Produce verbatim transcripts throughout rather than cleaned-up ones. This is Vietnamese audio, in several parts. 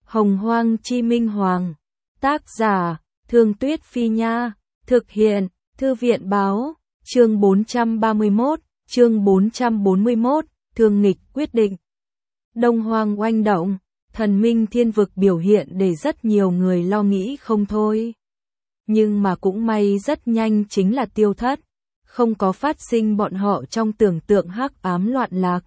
Hồng Hoang Chi Minh Hoàng. Tác giả, Thương Tuyết Phi Nha. Thực hiện, Thư viện Báo. Chương bốn trăm ba mươi mốt, chương bốn trăm bốn mươi mốt, Thương nghịch quyết định. Đông Hoang oanh động, thần minh thiên vực biểu hiện để rất nhiều người lo nghĩ không thôi. Nhưng mà cũng may rất nhanh chính là tiêu thất, không có phát sinh bọn họ trong tưởng tượng hắc ám loạn lạc.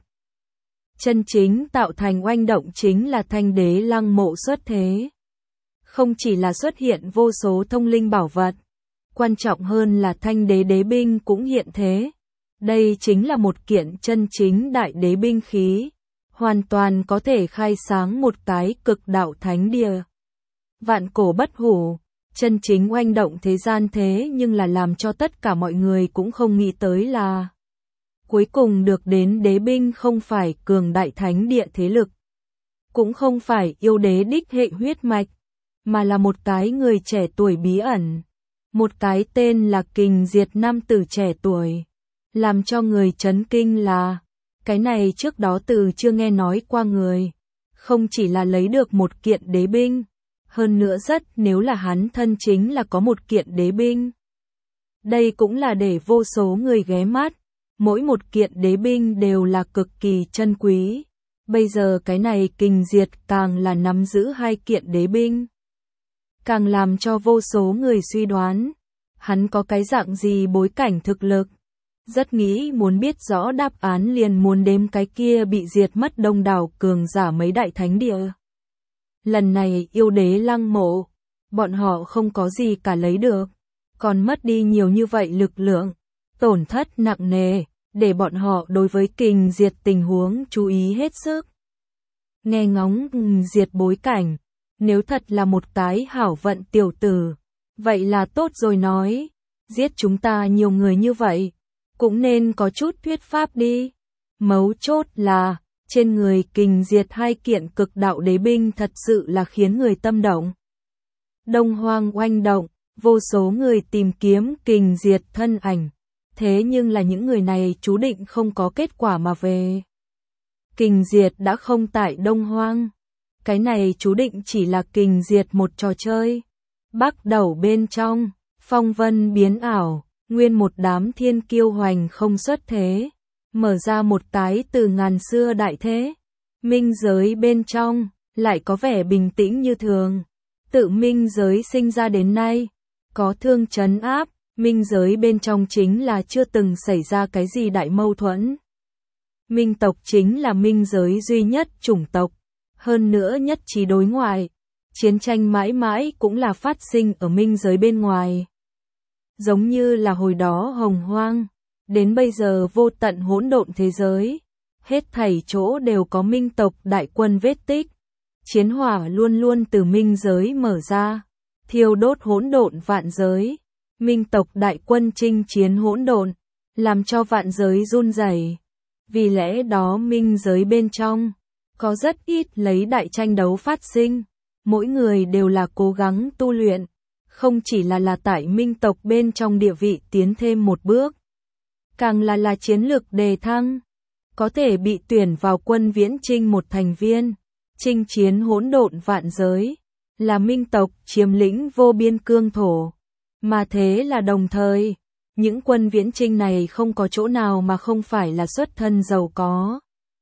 Chân chính tạo thành oanh động chính là Thanh Đế Lăng Mộ xuất thế. Không chỉ là xuất hiện vô số thông linh bảo vật, quan trọng hơn là Thanh Đế đế binh cũng hiện thế. Đây chính là một kiện chân chính đại đế binh khí, hoàn toàn có thể khai sáng một cái cực đạo thánh địa. Vạn cổ bất hủ, chân chính oanh động thế gian thế nhưng là làm cho tất cả mọi người cũng không nghĩ tới là cuối cùng được đến đế binh không phải cường đại thánh địa thế lực, cũng không phải yêu đế đích hệ huyết mạch, mà là một cái người trẻ tuổi bí ẩn, một cái tên là Kình Diệt nam tử trẻ tuổi. Làm cho người chấn kinh là, cái này trước đó từ chưa nghe nói qua người, không chỉ là lấy được một kiện đế binh, hơn nữa rất nếu là hắn thân chính là có một kiện đế binh. Đây cũng là để vô số người ghé mắt, mỗi một kiện đế binh đều là cực kỳ chân quý. Bây giờ cái này Kình Diệt càng là nắm giữ hai kiện đế binh, càng làm cho vô số người suy đoán, hắn có cái dạng gì bối cảnh thực lực. Rất nghĩ muốn biết rõ đáp án liền muốn đếm cái kia bị diệt mất đông đảo cường giả mấy đại thánh địa. Lần này yêu đế lăng mộ, bọn họ không có gì cả lấy được, còn mất đi nhiều như vậy lực lượng, tổn thất nặng nề, để bọn họ đối với Kình Diệt tình huống chú ý hết sức. Nghe ngóng Diệt bối cảnh, nếu thật là một cái hảo vận tiểu tử, vậy là tốt rồi nói, giết chúng ta nhiều người như vậy, cũng nên có chút thuyết pháp đi. Mấu chốt là, trên người Kình Diệt hai kiện cực đạo đế binh thật sự là khiến người tâm động. Đông Hoang oanh động, vô số người tìm kiếm Kình Diệt thân ảnh, thế nhưng là những người này chú định không có kết quả mà về. Kình Diệt đã không tại Đông Hoang, cái này chú định chỉ là Kình Diệt một trò chơi. Bắc đầu bên trong, phong vân biến ảo, nguyên một đám thiên kiêu hoành không xuất thế, mở ra một cái từ ngàn xưa đại thế. Minh giới bên trong, lại có vẻ bình tĩnh như thường. Tự minh giới sinh ra đến nay, có thương trấn áp, minh giới bên trong chính là chưa từng xảy ra cái gì đại mâu thuẫn. Minh tộc chính là minh giới duy nhất chủng tộc, hơn nữa nhất trí đối ngoại. Chiến tranh mãi mãi cũng là phát sinh ở minh giới bên ngoài. Giống như là hồi đó Hồng Hoang, đến bây giờ vô tận hỗn độn thế giới, hết thảy chỗ đều có minh tộc đại quân vết tích. Chiến hỏa luôn luôn từ minh giới mở ra, thiêu đốt hỗn độn vạn giới. Minh tộc đại quân chinh chiến hỗn độn, làm cho vạn giới run rẩy. Vì lẽ đó minh giới bên trong, có rất ít lấy đại tranh đấu phát sinh. Mỗi người đều là cố gắng tu luyện, không chỉ là là tại minh tộc bên trong địa vị tiến thêm một bước, càng là là chiến lược đề thăng, có thể bị tuyển vào quân viễn chinh một thành viên, chinh chiến hỗn độn vạn giới, là minh tộc chiếm lĩnh vô biên cương thổ. Mà thế là đồng thời, những quân viễn chinh này không có chỗ nào mà không phải là xuất thân giàu có.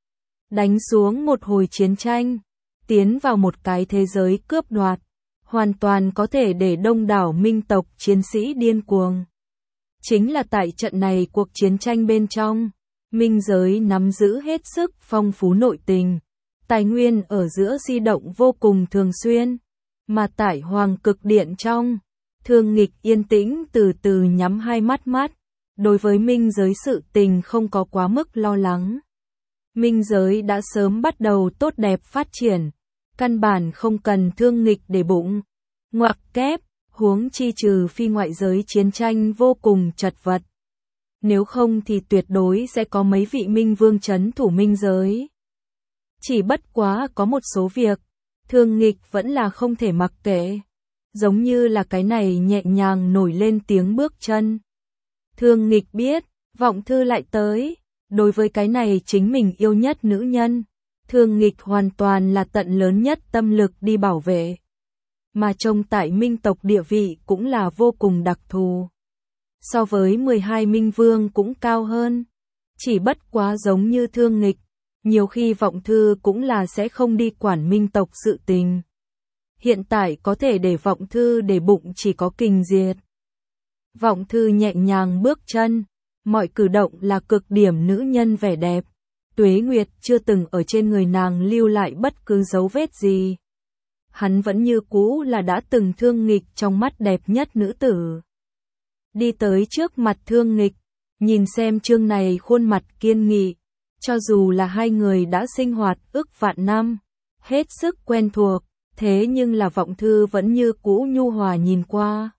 Đánh xuống một hồi chiến tranh, tiến vào một cái thế giới cướp đoạt, hoàn toàn có thể để đông đảo minh tộc chiến sĩ điên cuồng. Chính là tại trận này cuộc chiến tranh bên trong, minh giới nắm giữ hết sức phong phú nội tình, tài nguyên ở giữa di động vô cùng thường xuyên, mà tại Hoàng Cực Điện trong, Thương nghịch yên tĩnh từ từ nhắm hai mắt mắt, đối với minh giới sự tình không có quá mức lo lắng. Minh giới đã sớm bắt đầu tốt đẹp phát triển, căn bản không cần thương nghịch để bụng, ngoặc kép, huống chi trừ phi ngoại giới chiến tranh vô cùng chật vật. Nếu không thì tuyệt đối sẽ có mấy vị minh vương trấn thủ minh giới. Chỉ bất quá có một số việc, thương nghịch vẫn là không thể mặc kệ, giống như là cái này nhẹ nhàng nổi lên tiếng bước chân. Thương nghịch biết, vọng thư lại tới, đối với cái này chính mình yêu nhất nữ nhân, Thương Nghịch hoàn toàn là tận lớn nhất tâm lực đi bảo vệ. Mà trong tại Minh tộc địa vị cũng là vô cùng đặc thù. So với mười hai Minh Vương cũng cao hơn. Chỉ bất quá giống như Thương Nghịch, nhiều khi Vọng Thư cũng là sẽ không đi quản Minh tộc sự tình. Hiện tại có thể để Vọng Thư để bụng chỉ có Kình Diệt. Vọng Thư nhẹ nhàng bước chân, mọi cử động là cực điểm nữ nhân vẻ đẹp. Tuế Nguyệt chưa từng ở trên người nàng lưu lại bất cứ dấu vết gì. Hắn vẫn như cũ là đã từng Thương Nghịch trong mắt đẹp nhất nữ tử. Đi tới trước mặt Thương Nghịch, nhìn xem chương này khuôn mặt kiên nghị, cho dù là hai người đã sinh hoạt ức vạn năm, hết sức quen thuộc, thế nhưng là Vọng Thư vẫn như cũ nhu hòa nhìn qua.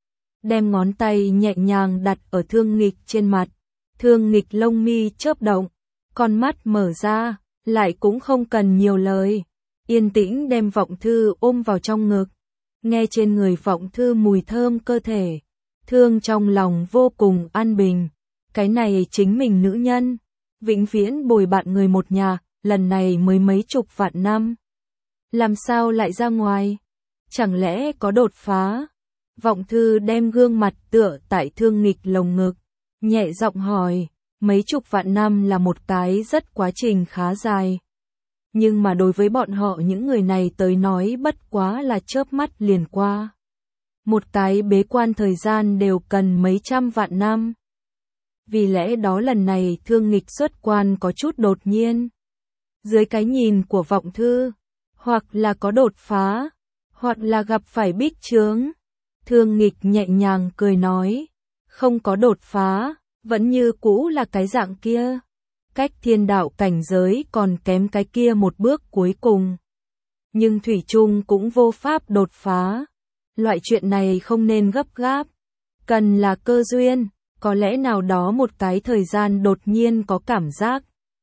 Đem ngón tay nhẹ nhàng đặt ở Thương Nghịch trên mặt, Thương Nghịch lông mi chớp động, con mắt mở ra, lại cũng không cần nhiều lời, yên tĩnh đem Vọng Thư ôm vào trong ngực, nghe trên người Vọng Thư mùi thơm cơ thể, Thương trong lòng vô cùng an bình, cái này chính mình nữ nhân, vĩnh viễn bồi bạn người một nhà, lần này mới mấy chục vạn năm. Làm sao lại ra ngoài? Chẳng lẽ có đột phá? Vọng Thư đem gương mặt tựa tại Thương Nghịch lồng ngực, nhẹ giọng hỏi, mấy chục vạn năm là một cái rất quá trình khá dài. Nhưng mà đối với bọn họ những người này tới nói bất quá là chớp mắt liền qua. Một cái bế quan thời gian đều cần mấy trăm vạn năm. Vì lẽ đó lần này Thương Nghịch xuất quan có chút đột nhiên. Dưới cái nhìn của Vọng Thư, hoặc là có đột phá, hoặc là gặp phải bích chướng. Thương Nghịch nhẹ nhàng cười nói, không có đột phá, vẫn như cũ là cái dạng kia. Cách thiên đạo cảnh giới còn kém cái kia một bước cuối cùng. Nhưng thủy chung cũng vô pháp đột phá. Loại chuyện này không nên gấp gáp. Cần là cơ duyên, có lẽ nào đó một cái thời gian đột nhiên có cảm giác.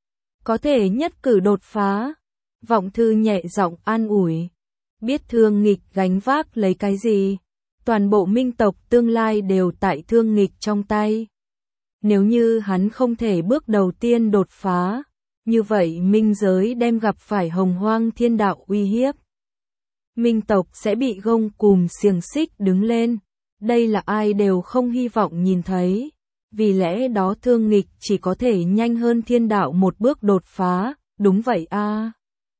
Có thể nhất cử đột phá. Vọng Thư nhẹ giọng an ủi. Biết Thương Nghịch gánh vác lấy cái gì. Toàn bộ Minh tộc tương lai đều tại Thương Nghịch trong tay. Nếu như hắn không thể bước đầu tiên đột phá, như vậy Minh giới đem gặp phải hồng hoang thiên đạo uy hiếp. Minh tộc sẽ bị gông cùm xiềng xích đứng lên, đây là ai đều không hy vọng nhìn thấy, vì lẽ đó Thương Nghịch chỉ có thể nhanh hơn thiên đạo một bước đột phá, đúng vậy a. À.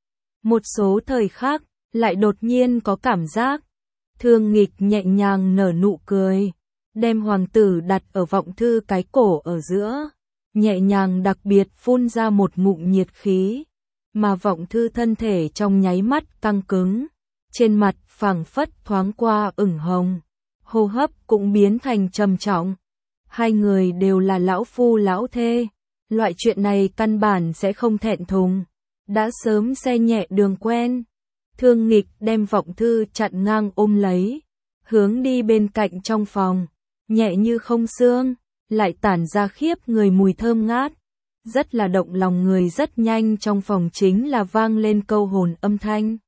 Một số thời khác, lại đột nhiên có cảm giác, Thương Nghịch nhẹ nhàng nở nụ cười. Đem hoàng tử đặt ở Vọng Thư cái cổ ở giữa, nhẹ nhàng đặc biệt phun ra một ngụm nhiệt khí, mà Vọng Thư thân thể trong nháy mắt căng cứng, trên mặt phảng phất thoáng qua ửng hồng, hô hấp cũng biến thành trầm trọng. Hai người đều là lão phu lão thê, loại chuyện này căn bản sẽ không thẹn thùng, đã sớm xe nhẹ đường quen. Thương Nghịch đem Vọng Thư chặn ngang ôm lấy, hướng đi bên cạnh trong phòng. Nhẹ như không xương, lại tản ra khiếp người mùi thơm ngát, rất là động lòng người. Rất nhanh trong phòng chính là vang lên câu hồn âm thanh.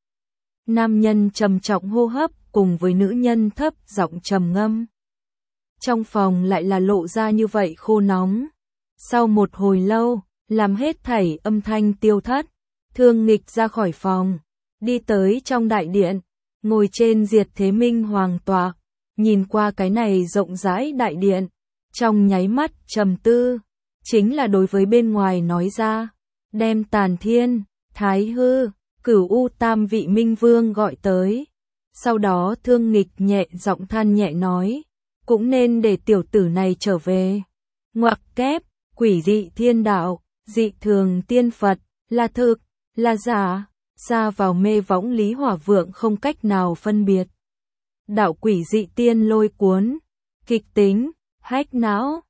Nam nhân trầm trọng hô hấp cùng với nữ nhân thấp giọng trầm ngâm. Trong phòng lại là lộ ra như vậy khô nóng. Sau một hồi lâu, làm hết thảy âm thanh tiêu thất, Thương Nghịch ra khỏi phòng, đi tới trong đại điện, ngồi trên Diệt Thế Minh Hoàng tọa. Nhìn qua cái này rộng rãi đại điện, trong nháy mắt trầm tư, chính là đối với bên ngoài nói ra, đem Tàn Thiên, Thái Hư, Cửu U tam vị Minh Vương gọi tới. Sau đó Thương Nghịch nhẹ giọng than nhẹ nói, cũng nên để tiểu tử này trở về. Ngoặc kép, quỷ dị thiên đạo, dị thường tiên Phật, là thực, là giả, xa vào mê võng Lý Hỏa Vượng không cách nào phân biệt. Đạo quỷ dị tiên lôi cuốn, kịch tính, hách não,